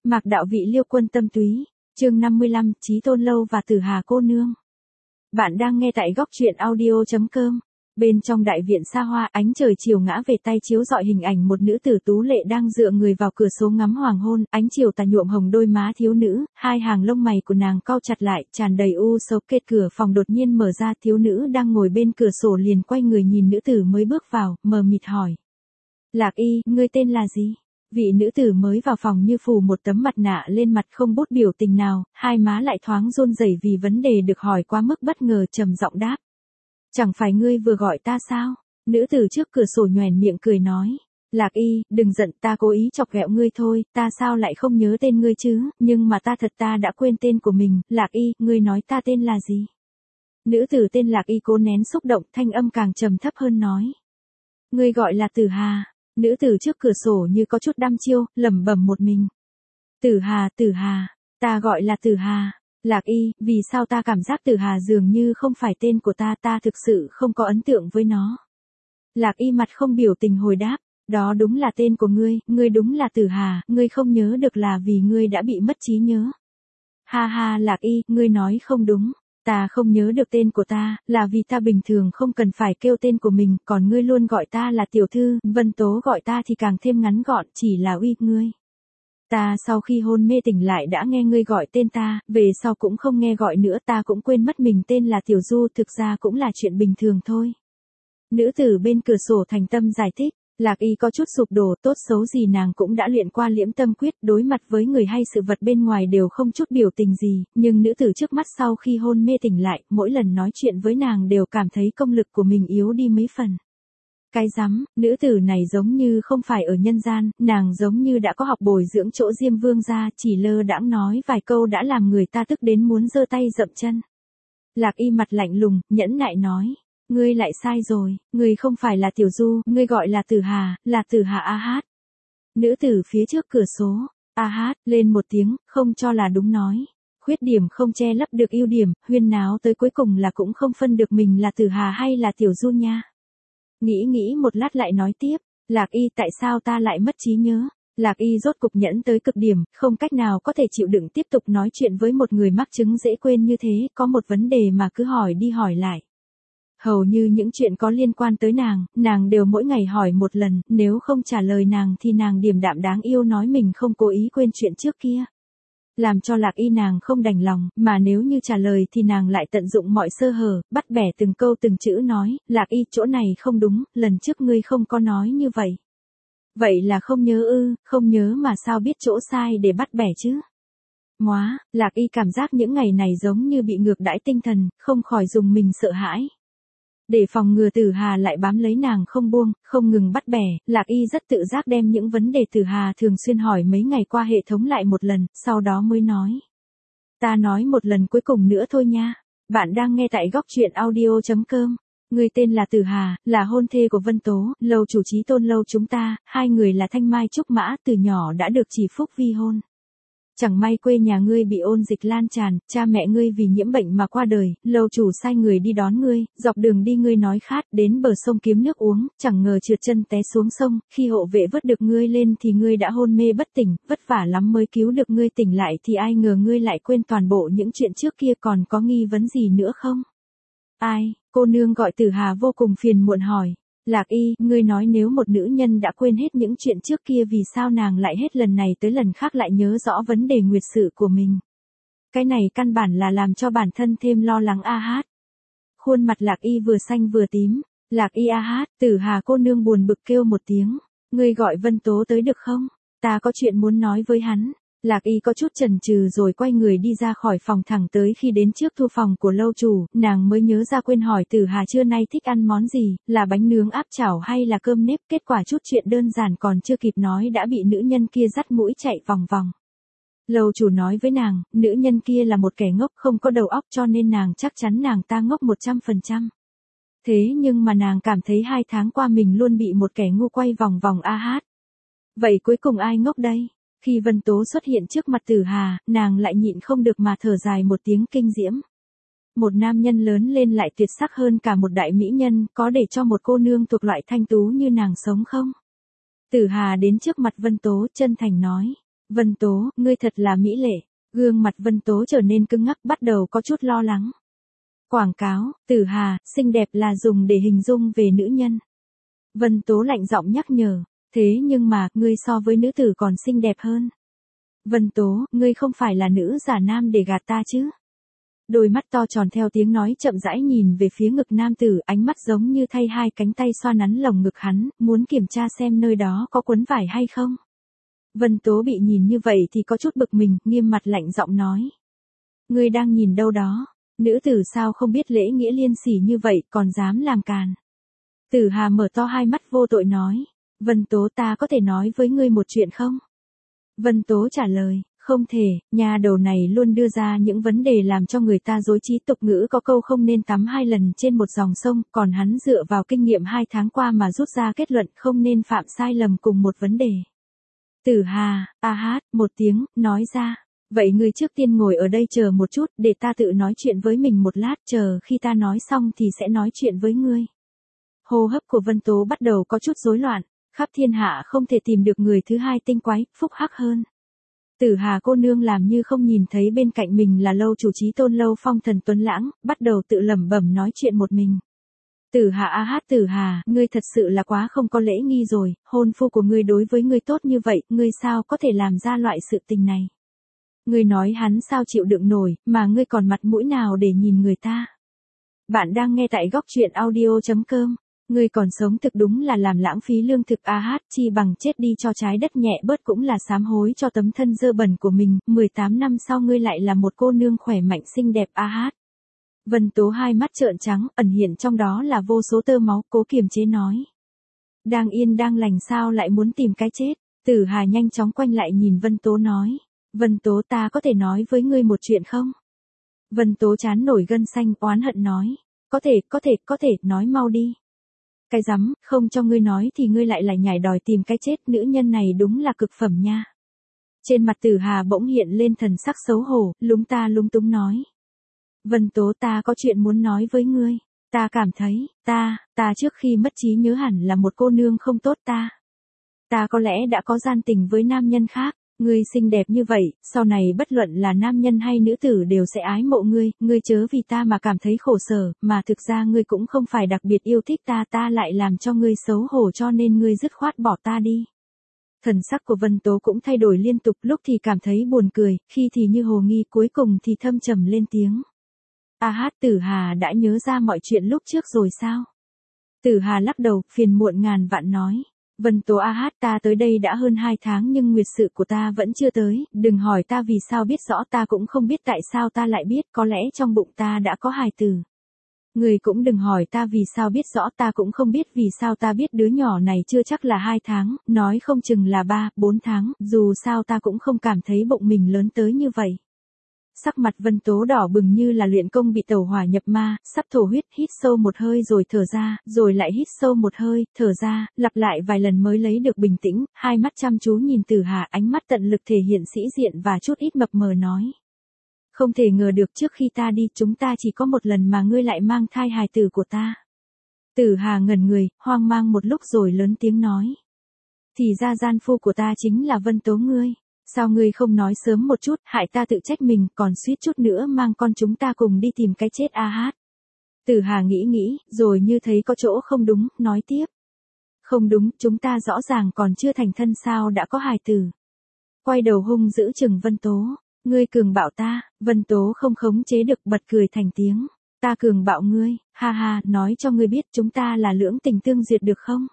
Mạc đạo vị Liêu Quân Tâm Túy, chương 55, Chí Tôn Lâu và Tử Hà cô nương. Bạn đang nghe tại góc truyện audio.com. Bên trong đại viện xa hoa, ánh trời chiều ngã về tay chiếu rọi hình ảnh một nữ tử tú lệ đang dựa người vào cửa sổ ngắm hoàng hôn, ánh chiều tà nhuộm hồng đôi má thiếu nữ, hai hàng lông mày của nàng cau chặt lại, tràn đầy u sầu. Kết cửa phòng đột nhiên mở ra, thiếu nữ đang ngồi bên cửa sổ liền quay người nhìn nữ tử mới bước vào, mờ mịt hỏi: Lạc Y, ngươi tên là gì? Vị nữ tử mới vào phòng như phủ một tấm mặt nạ lên mặt, không bút biểu tình nào, hai má lại thoáng run rẩy vì vấn đề được hỏi quá mức bất ngờ, trầm giọng đáp: Chẳng phải ngươi vừa gọi ta sao? Nữ tử trước cửa sổ nhoẻn miệng cười nói: Lạc Y, đừng giận, ta cố ý chọc ghẹo ngươi thôi, ta sao lại không nhớ tên ngươi chứ, nhưng mà ta đã quên tên của mình. Lạc Y, ngươi nói ta tên là gì? Nữ tử tên Lạc Y cố nén xúc động, thanh âm càng trầm thấp hơn nói: Ngươi gọi là Tử Hà. Nữ tử trước cửa sổ như có chút đăm chiêu, lẩm bẩm một mình: Tử Hà, ta gọi là Tử Hà. Lạc Y, vì sao ta cảm giác Tử Hà dường như không phải tên của ta thực sự không có ấn tượng với nó. Lạc Y mặt không biểu tình hồi đáp: Đó đúng là tên của ngươi đúng là Tử Hà, ngươi không nhớ được là vì ngươi đã bị mất trí nhớ. Ha ha Lạc Y, ngươi nói không đúng. Ta không nhớ được tên của ta, là vì ta bình thường không cần phải kêu tên của mình, còn ngươi luôn gọi ta là tiểu thư, Vân Tố gọi ta thì càng thêm ngắn gọn, chỉ là uy ngươi. Ta sau khi hôn mê tỉnh lại đã nghe ngươi gọi tên ta, về sau cũng không nghe gọi nữa, ta cũng quên mất mình tên là Tiểu Du, thực ra cũng là chuyện bình thường thôi. Nữ tử bên cửa sổ thành tâm giải thích. Lạc Y có chút sụp đổ, tốt xấu gì nàng cũng đã luyện qua liễm tâm quyết, đối mặt với người hay sự vật bên ngoài đều không chút biểu tình gì, nhưng nữ tử trước mắt sau khi hôn mê tỉnh lại, mỗi lần nói chuyện với nàng đều cảm thấy công lực của mình yếu đi mấy phần. Cái rắm, nữ tử này giống như không phải ở nhân gian, nàng giống như đã có học bồi dưỡng chỗ Diêm Vương gia, chỉ lơ đãng nói vài câu đã làm người ta tức đến muốn giơ tay dậm chân. Lạc Y mặt lạnh lùng, nhẫn nại nói: Ngươi lại sai rồi, ngươi không phải là Tiểu Du, ngươi gọi là Tử Hà, là Tử Hà A Hát. Nữ tử phía trước cửa số, A Hát, lên một tiếng, không cho là đúng nói. Khuyết điểm không che lấp được ưu điểm, huyên náo tới cuối cùng là cũng không phân được mình là Tử Hà hay là Tiểu Du nha. Nghĩ một lát lại nói tiếp: Lạc Y, tại sao ta lại mất trí nhớ? Lạc Y rốt cục nhẫn tới cực điểm, không cách nào có thể chịu đựng tiếp tục nói chuyện với một người mắc chứng dễ quên như thế, có một vấn đề mà cứ hỏi đi hỏi lại. Hầu như những chuyện có liên quan tới nàng đều mỗi ngày hỏi một lần, nếu không trả lời nàng thì nàng điềm đạm đáng yêu nói mình không cố ý quên chuyện trước kia. Làm cho Lạc Y nàng không đành lòng, mà nếu như trả lời thì nàng lại tận dụng mọi sơ hở, bắt bẻ từng câu từng chữ nói: Lạc Y, chỗ này không đúng, lần trước ngươi không có nói như vậy. Vậy là không nhớ ư? Không nhớ mà sao biết chỗ sai để bắt bẻ chứ? Móa, Lạc Y cảm giác những ngày này giống như bị ngược đãi tinh thần, không khỏi dùng mình sợ hãi. Để phòng ngừa Tử Hà lại bám lấy nàng không buông, không ngừng bắt bẻ, Lạc Y rất tự giác đem những vấn đề Tử Hà thường xuyên hỏi mấy ngày qua hệ thống lại một lần, sau đó mới nói: Ta nói một lần cuối cùng nữa thôi nha. Bạn đang nghe tại góc truyện audio.com. Người tên là Tử Hà, là hôn thê của Vân Tố, lâu chủ Chí Tôn lâu chúng ta, hai người là thanh mai trúc mã, từ nhỏ đã được chỉ phúc vi hôn. Chẳng may quê nhà ngươi bị ôn dịch lan tràn, cha mẹ ngươi vì nhiễm bệnh mà qua đời, lâu chủ sai người đi đón ngươi, dọc đường đi ngươi nói khát, đến bờ sông kiếm nước uống, chẳng ngờ trượt chân té xuống sông, khi hộ vệ vớt được ngươi lên thì ngươi đã hôn mê bất tỉnh, vất vả lắm mới cứu được ngươi tỉnh lại thì ai ngờ ngươi lại quên toàn bộ những chuyện trước kia, còn có nghi vấn gì nữa không? Ai? Cô nương gọi Tử Hà vô cùng phiền muộn hỏi. Lạc Y, ngươi nói nếu một nữ nhân đã quên hết những chuyện trước kia vì sao nàng lại hết lần này tới lần khác lại nhớ rõ vấn đề nguyệt sự của mình? Cái này căn bản là làm cho bản thân thêm lo lắng A Hát. Khuôn mặt Lạc Y vừa xanh vừa tím. Lạc Y A Hát, Tử Hà cô nương buồn bực kêu một tiếng. Ngươi gọi Vân Tố tới được không? Ta có chuyện muốn nói với hắn. Lạc Y có chút chần chừ rồi quay người đi ra khỏi phòng, thẳng tới khi đến trước thư phòng của lâu chủ, nàng mới nhớ ra quên hỏi Tử Hà trưa nay thích ăn món gì, là bánh nướng áp chảo hay là cơm nếp, kết quả chút chuyện đơn giản còn chưa kịp nói đã bị nữ nhân kia dắt mũi chạy vòng vòng. Lâu chủ nói với nàng, nữ nhân kia là một kẻ ngốc không có đầu óc cho nên nàng chắc chắn nàng ta ngốc 100%. Thế nhưng mà nàng cảm thấy 2 tháng qua mình luôn bị một kẻ ngu quay vòng vòng A Hát. Vậy cuối cùng ai ngốc đây? Khi Vân Tố xuất hiện trước mặt Tử Hà, nàng lại nhịn không được mà thở dài một tiếng kinh diễm. Một nam nhân lớn lên lại tuyệt sắc hơn cả một đại mỹ nhân, có để cho một cô nương thuộc loại thanh tú như nàng sống không? Tử Hà đến trước mặt Vân Tố, chân thành nói: Vân Tố, ngươi thật là mỹ lệ. Gương mặt Vân Tố trở nên cứng ngắc, bắt đầu có chút lo lắng. Quảng cáo, Tử Hà, xinh đẹp là dùng để hình dung về nữ nhân. Vân Tố lạnh giọng nhắc nhở, thế nhưng mà, ngươi so với nữ tử còn xinh đẹp hơn. Vân Tố, ngươi không phải là nữ giả nam để gạt ta chứ? Đôi mắt to tròn theo tiếng nói chậm rãi nhìn về phía ngực nam tử, ánh mắt giống như thay hai cánh tay xoa nắn lồng ngực hắn, muốn kiểm tra xem nơi đó có quấn vải hay không. Vân Tố bị nhìn như vậy thì có chút bực mình, nghiêm mặt lạnh giọng nói. Ngươi đang nhìn đâu đó? Nữ tử sao không biết lễ nghĩa liêm sỉ như vậy, còn dám làm càn. Tử Hà mở to hai mắt vô tội nói. Vân Tố, ta có thể nói với ngươi một chuyện không? Vân Tố trả lời, không thể, nhà đầu này luôn đưa ra những vấn đề làm cho người ta rối trí, tục ngữ có câu không nên tắm hai lần trên một dòng sông, còn hắn dựa vào kinh nghiệm 2 tháng qua mà rút ra kết luận không nên phạm sai lầm cùng một vấn đề. Tử Hà, hát, một tiếng, nói ra. Vậy ngươi trước tiên ngồi ở đây chờ một chút, để ta tự nói chuyện với mình một lát, chờ khi ta nói xong thì sẽ nói chuyện với ngươi. Hô hấp của Vân Tố bắt đầu có chút rối loạn, khắp thiên hạ không thể tìm được người thứ hai tinh quái, phúc hắc hơn. Tử Hà cô nương làm như không nhìn thấy bên cạnh mình là lâu chủ Chí Tôn Lâu phong thần tuấn lãng, bắt đầu tự lẩm bẩm nói chuyện một mình. Tử Hà Tử Hà, ngươi thật sự là quá không có lễ nghi rồi, hôn phu của ngươi đối với ngươi tốt như vậy, ngươi sao có thể làm ra loại sự tình này. Ngươi nói hắn sao chịu đựng nổi, mà ngươi còn mặt mũi nào để nhìn người ta. Bạn đang nghe tại góc truyện audio.com. Ngươi còn sống thực đúng là làm lãng phí lương thực, chi bằng chết đi cho trái đất nhẹ bớt cũng là sám hối cho tấm thân dơ bẩn của mình, 18 năm sau ngươi lại là một cô nương khỏe mạnh xinh đẹp. Vân Tố hai mắt trợn trắng, ẩn hiện trong đó là vô số tơ máu, cố kiềm chế nói. Đang yên đang lành sao lại muốn tìm cái chết. Tử Hà nhanh chóng quanh lại nhìn Vân Tố nói. Vân Tố, ta có thể nói với ngươi một chuyện không? Vân Tố trán nổi gân xanh, oán hận nói. Có thể, nói mau đi. Cái rắm, không cho ngươi nói thì ngươi lại nhảy đòi tìm cái chết, nữ nhân này đúng là cực phẩm nha. Trên mặt Tử Hà bỗng hiện lên thần sắc xấu hổ, lúng túng nói. Vân Tố, ta có chuyện muốn nói với ngươi. Ta cảm thấy, ta trước khi mất trí nhớ hẳn là một cô nương không tốt ta. Ta có lẽ đã có gian tình với nam nhân khác. Ngươi xinh đẹp như vậy, sau này bất luận là nam nhân hay nữ tử đều sẽ ái mộ ngươi chớ vì ta mà cảm thấy khổ sở, mà thực ra ngươi cũng không phải đặc biệt yêu thích ta lại làm cho ngươi xấu hổ cho nên ngươi dứt khoát bỏ ta đi. Thần sắc của Vân Tố cũng thay đổi liên tục, lúc thì cảm thấy buồn cười, khi thì như hồ nghi, cuối cùng thì thâm trầm lên tiếng. Tử Hà đã nhớ ra mọi chuyện lúc trước rồi sao? Tử Hà lắc đầu, phiền muộn ngàn vạn nói. Vân Tố, ta tới đây đã hơn 2 tháng nhưng nguyệt sự của ta vẫn chưa tới, đừng hỏi ta vì sao biết rõ, ta cũng không biết tại sao ta lại biết, có lẽ trong bụng ta đã có hài tử. Người cũng đừng hỏi ta vì sao biết rõ, ta cũng không biết vì sao ta biết, đứa nhỏ này chưa chắc là 2 tháng, nói không chừng là 3, 4 tháng, dù sao ta cũng không cảm thấy bụng mình lớn tới như vậy. Sắc mặt Vân Tố đỏ bừng như là luyện công bị tẩu hỏa nhập ma, sắp thổ huyết, hít sâu một hơi rồi thở ra, rồi lại hít sâu một hơi, thở ra, lặp lại vài lần mới lấy được bình tĩnh, hai mắt chăm chú nhìn Tử Hà, ánh mắt tận lực thể hiện sĩ diện và chút ít mập mờ nói. Không thể ngờ được trước khi ta đi chúng ta chỉ có một lần mà ngươi lại mang thai hài tử của ta. Tử Hà ngẩn người, hoang mang một lúc rồi lớn tiếng nói. Thì ra gian phu của ta chính là Vân Tố ngươi. Sao ngươi không nói sớm một chút, hại ta tự trách mình, còn suýt chút nữa mang con chúng ta cùng đi tìm cái chết. Tử Hà nghĩ, rồi như thấy có chỗ không đúng, nói tiếp. Không đúng, chúng ta rõ ràng còn chưa thành thân sao đã có hài tử. Quay đầu hung dữ chừng Vân Tố. Ngươi cường bạo ta. Vân Tố không khống chế được bật cười thành tiếng. Ta cường bạo ngươi, nói cho ngươi biết chúng ta là lưỡng tình tương duyệt được không?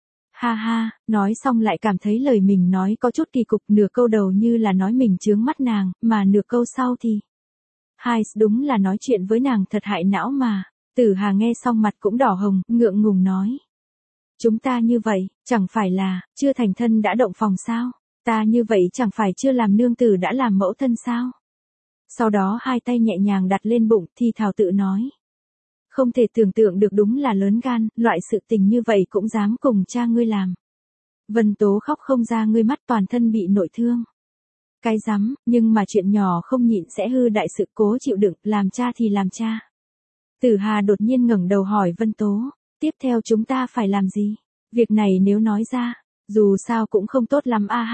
Nói xong lại cảm thấy lời mình nói có chút kỳ cục, nửa câu đầu như là nói mình chướng mắt nàng, mà nửa câu sau thì. Đúng là nói chuyện với nàng thật hại não mà. Tử Hà nghe xong mặt cũng đỏ hồng, ngượng ngùng nói. Chúng ta như vậy, chẳng phải là, chưa thành thân đã động phòng sao? Ta như vậy chẳng phải chưa làm nương tử đã làm mẫu thân sao? Sau đó hai tay nhẹ nhàng đặt lên bụng, thì thào tự nói. Không thể tưởng tượng được, đúng là lớn gan, loại sự tình như vậy cũng dám cùng cha ngươi làm. Vân Tố khóc không ra ngươi mắt, toàn thân bị nội thương. Cái rắm, nhưng mà chuyện nhỏ không nhịn sẽ hư đại sự, cố chịu đựng, làm cha thì làm cha. Tử Hà đột nhiên ngẩng đầu hỏi Vân Tố, tiếp theo chúng ta phải làm gì? Việc này nếu nói ra, dù sao cũng không tốt lắm.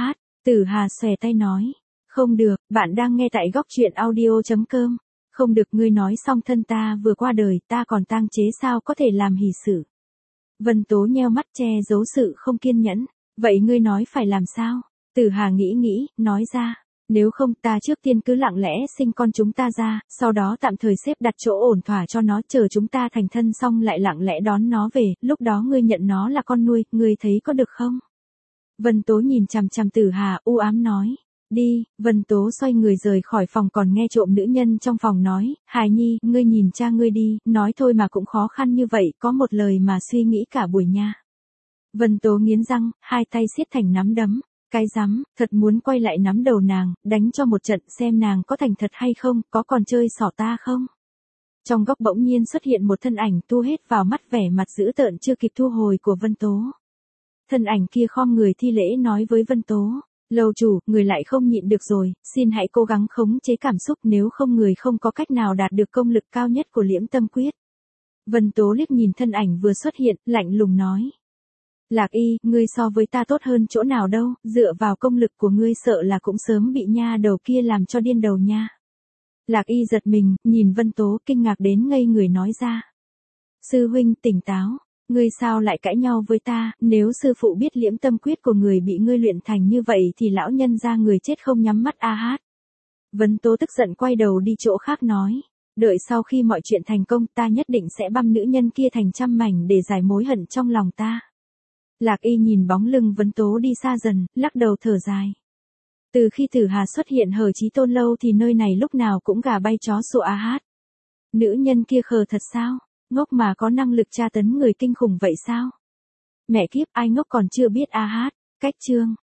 Tử Hà xòe tay nói. Không được, bạn đang nghe tại góc truyện audio.com. Không được, ngươi nói xong thân ta vừa qua đời, ta còn tang chế sao có thể làm hỷ sự. Vân Tố nheo mắt che giấu sự không kiên nhẫn. Vậy ngươi nói phải làm sao? Tử Hà nghĩ, nói ra. Nếu không ta trước tiên cứ lặng lẽ sinh con chúng ta ra, sau đó tạm thời xếp đặt chỗ ổn thỏa cho nó, chờ chúng ta thành thân xong lại lặng lẽ đón nó về, lúc đó ngươi nhận nó là con nuôi, ngươi thấy có được không? Vân Tố nhìn chằm chằm Tử Hà, u ám nói. Đi, Vân Tố xoay người rời khỏi phòng, còn nghe trộm nữ nhân trong phòng nói, Hài Nhi, ngươi nhìn cha ngươi đi, nói thôi mà cũng khó khăn như vậy, có một lời mà suy nghĩ cả buổi nha. Vân Tố nghiến răng, hai tay siết thành nắm đấm. Cái rắm, thật muốn quay lại nắm đầu nàng, đánh cho một trận xem nàng có thành thật hay không, có còn chơi xỏ ta không. Trong góc bỗng nhiên xuất hiện một thân ảnh tu hết vào mắt vẻ mặt dữ tợn chưa kịp thu hồi của Vân Tố. Thân ảnh kia khom người thi lễ nói với Vân Tố. Lâu chủ, người lại không nhịn được rồi, xin hãy cố gắng khống chế cảm xúc, nếu không người không có cách nào đạt được công lực cao nhất của Liễm Tâm Quyết. Vân Tố liếc nhìn thân ảnh vừa xuất hiện, lạnh lùng nói. Lạc Y, ngươi so với ta tốt hơn chỗ nào đâu, dựa vào công lực của ngươi sợ là cũng sớm bị nha đầu kia làm cho điên đầu nha. Lạc Y giật mình, nhìn Vân Tố kinh ngạc đến ngây người nói ra. Sư huynh tỉnh táo, ngươi sao lại cãi nhau với ta, nếu sư phụ biết Liễm Tâm Quyết của người bị ngươi luyện thành như vậy thì lão nhân ra người chết không nhắm mắt a hát. Vân Tố tức giận quay đầu đi chỗ khác nói. Đợi sau khi mọi chuyện thành công ta nhất định sẽ băm nữ nhân kia thành trăm mảnh để giải mối hận trong lòng ta. Lạc Y nhìn bóng lưng Vân Tố đi xa dần, lắc đầu thở dài. Từ khi Tử Hà xuất hiện hở Chí Tôn lâu thì nơi này lúc nào cũng gà bay chó sủa a hát. Nữ nhân kia khờ thật sao? Ngốc mà có năng lực tra tấn người kinh khủng vậy sao? Mẹ kiếp, ai ngốc còn chưa biết a hát. Cách chương